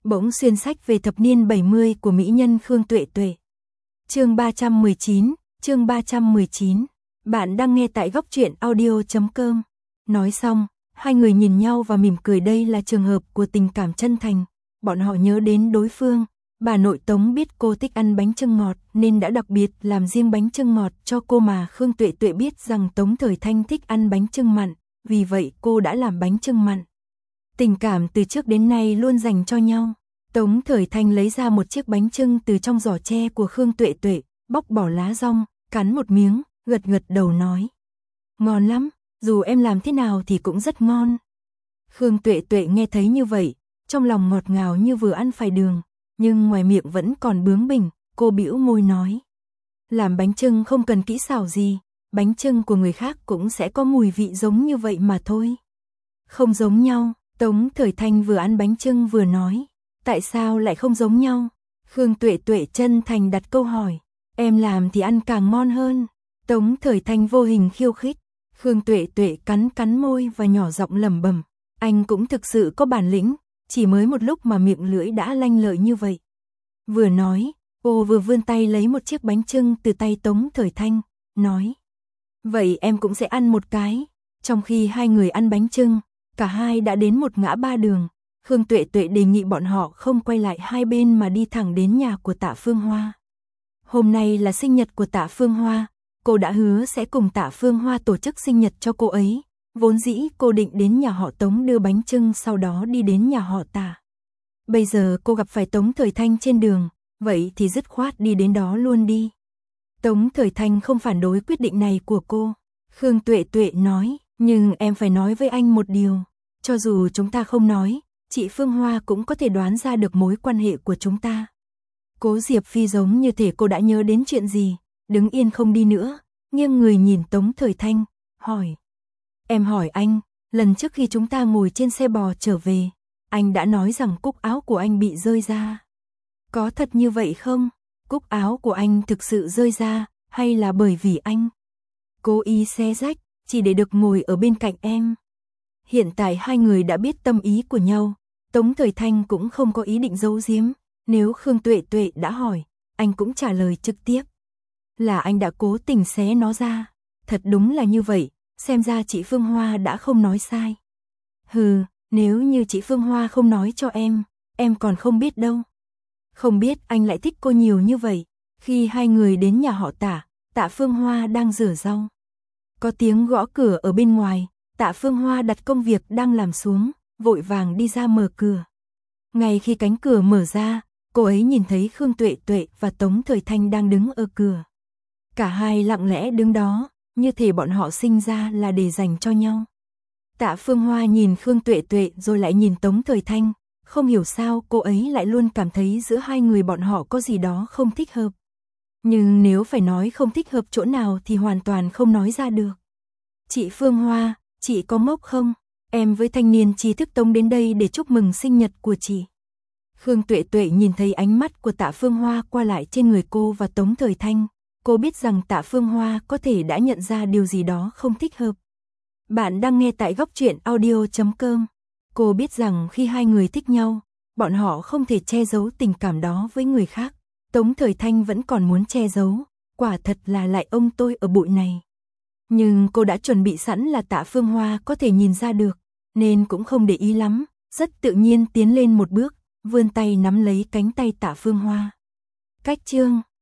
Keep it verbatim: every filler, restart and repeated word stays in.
Bỗng xuyên sách về thập niên bảy mươi của mỹ nhân Khương Tuệ Tuệ. Chương ba trăm mười chín, chương ba trăm mười chín. Bạn đang nghe tại góc truyện audio chấm com. Nói xong, hai người nhìn nhau và mỉm cười, đây là trường hợp của tình cảm chân thành. Bọn họ nhớ đến đối phương. Bà nội Tống biết cô thích ăn bánh chưng ngọt nên đã đặc biệt làm riêng bánh chưng ngọt cho cô, mà Khương Tuệ Tuệ biết rằng Tống Thời Thanh thích ăn bánh chưng mặn, vì vậy cô đã làm bánh chưng mặn. Tình cảm từ trước đến nay luôn dành cho nhau. Tống Thời Thanh lấy ra một chiếc bánh chưng từ trong giỏ tre của Khương Tuệ Tuệ, bóc bỏ lá dong, cắn một miếng, gật gật đầu nói: ngon lắm, dù em làm thế nào thì cũng rất ngon. Khương Tuệ Tuệ nghe thấy như vậy, trong lòng ngọt ngào như vừa ăn phải đường, nhưng ngoài miệng vẫn còn bướng bỉnh. Cô bĩu môi nói: làm bánh chưng không cần kỹ xảo gì, bánh chưng của người khác cũng sẽ có mùi vị giống như vậy mà thôi. Không giống nhau. Tống Thời Thanh vừa ăn bánh chưng vừa nói: tại sao lại không giống nhau? Khương Tuệ Tuệ chân thành đặt câu hỏi: em làm thì ăn càng ngon hơn. Tống Thời Thanh vô hình khiêu khích. Khương Tuệ Tuệ cắn cắn môi và nhỏ giọng lẩm bẩm: anh cũng thực sự có bản lĩnh, chỉ mới một lúc mà miệng lưỡi đã lanh lợi như vậy. Vừa nói, cô vừa vươn tay lấy một chiếc bánh chưng từ tay Tống Thời Thanh, nói: vậy em cũng sẽ ăn một cái. Trong khi hai người ăn bánh chưng, cả hai đã đến một ngã ba đường. Khương Tuệ Tuệ đề nghị bọn họ không quay lại hai bên mà đi thẳng đến nhà của Tạ Phương Hoa. Hôm nay là sinh nhật của Tạ Phương Hoa, cô đã hứa sẽ cùng Tạ Phương Hoa tổ chức sinh nhật cho cô ấy. Vốn dĩ cô định đến nhà họ Tống đưa bánh chưng, sau đó đi đến nhà họ Tạ. Bây giờ cô gặp phải Tống Thời Thanh trên đường, vậy thì dứt khoát đi đến đó luôn đi. Tống Thời Thanh không phản đối quyết định này của cô. Khương Tuệ Tuệ nói: nhưng em phải nói với anh một điều, cho dù chúng ta không nói, chị Phương Hoa cũng có thể đoán ra được mối quan hệ của chúng ta. Cố Diệp Phi giống như thể cô đã nhớ đến chuyện gì, đứng yên không đi nữa, nghiêng người nhìn Tống Thời Thanh, hỏi: em hỏi anh, lần trước khi chúng ta ngồi trên xe bò trở về, anh đã nói rằng cúc áo của anh bị rơi ra. Có thật như vậy không? Cúc áo của anh thực sự rơi ra, hay là bởi vì anh cố ý xé rách, chỉ để được ngồi ở bên cạnh em? Hiện tại hai người đã biết tâm ý của nhau, Tống Thời Thanh cũng không có ý định giấu giếm. Nếu Khương Tuệ Tuệ đã hỏi, anh cũng trả lời trực tiếp: là anh đã cố tình xé nó ra. Thật đúng là như vậy, xem ra chị Phương Hoa đã không nói sai. Hừ, nếu như chị Phương Hoa không nói cho em, em còn không biết đâu. Không biết anh lại thích cô nhiều như vậy. Khi hai người đến nhà họ Tạ, Tạ Phương Hoa đang rửa rau. Có tiếng gõ cửa ở bên ngoài, Tạ Phương Hoa đặt công việc đang làm xuống, vội vàng đi ra mở cửa. Ngay khi cánh cửa mở ra, cô ấy nhìn thấy Khương Tuệ Tuệ và Tống Thời Thanh đang đứng ở cửa. Cả hai lặng lẽ đứng đó, như thể bọn họ sinh ra là để dành cho nhau. Tạ Phương Hoa nhìn Khương Tuệ Tuệ rồi lại nhìn Tống Thời Thanh, không hiểu sao cô ấy lại luôn cảm thấy giữa hai người bọn họ có gì đó không thích hợp. Nhưng nếu phải nói không thích hợp chỗ nào thì hoàn toàn không nói ra được. Chị Phương Hoa, chị có ngốc không? Em với thanh niên trí thức Tống đến đây để chúc mừng sinh nhật của chị. Khương Tuệ Tuệ nhìn thấy ánh mắt của Tạ Phương Hoa qua lại trên người cô và Tống Thời Thanh. Cô biết rằng Tạ Phương Hoa có thể đã nhận ra điều gì đó không thích hợp. Bạn đang nghe tại góc truyện audio chấm com. Cô biết rằng khi hai người thích nhau, bọn họ không thể che giấu tình cảm đó với người khác. Tống Thời Thanh vẫn còn muốn che giấu, quả thật là lại ông tôi ở bụi này. Nhưng cô đã chuẩn bị sẵn là Tạ Phương Hoa có thể nhìn ra được, nên cũng không để ý lắm, rất tự nhiên tiến lên một bước, vươn tay nắm lấy cánh tay Tạ Phương Hoa. Cách chương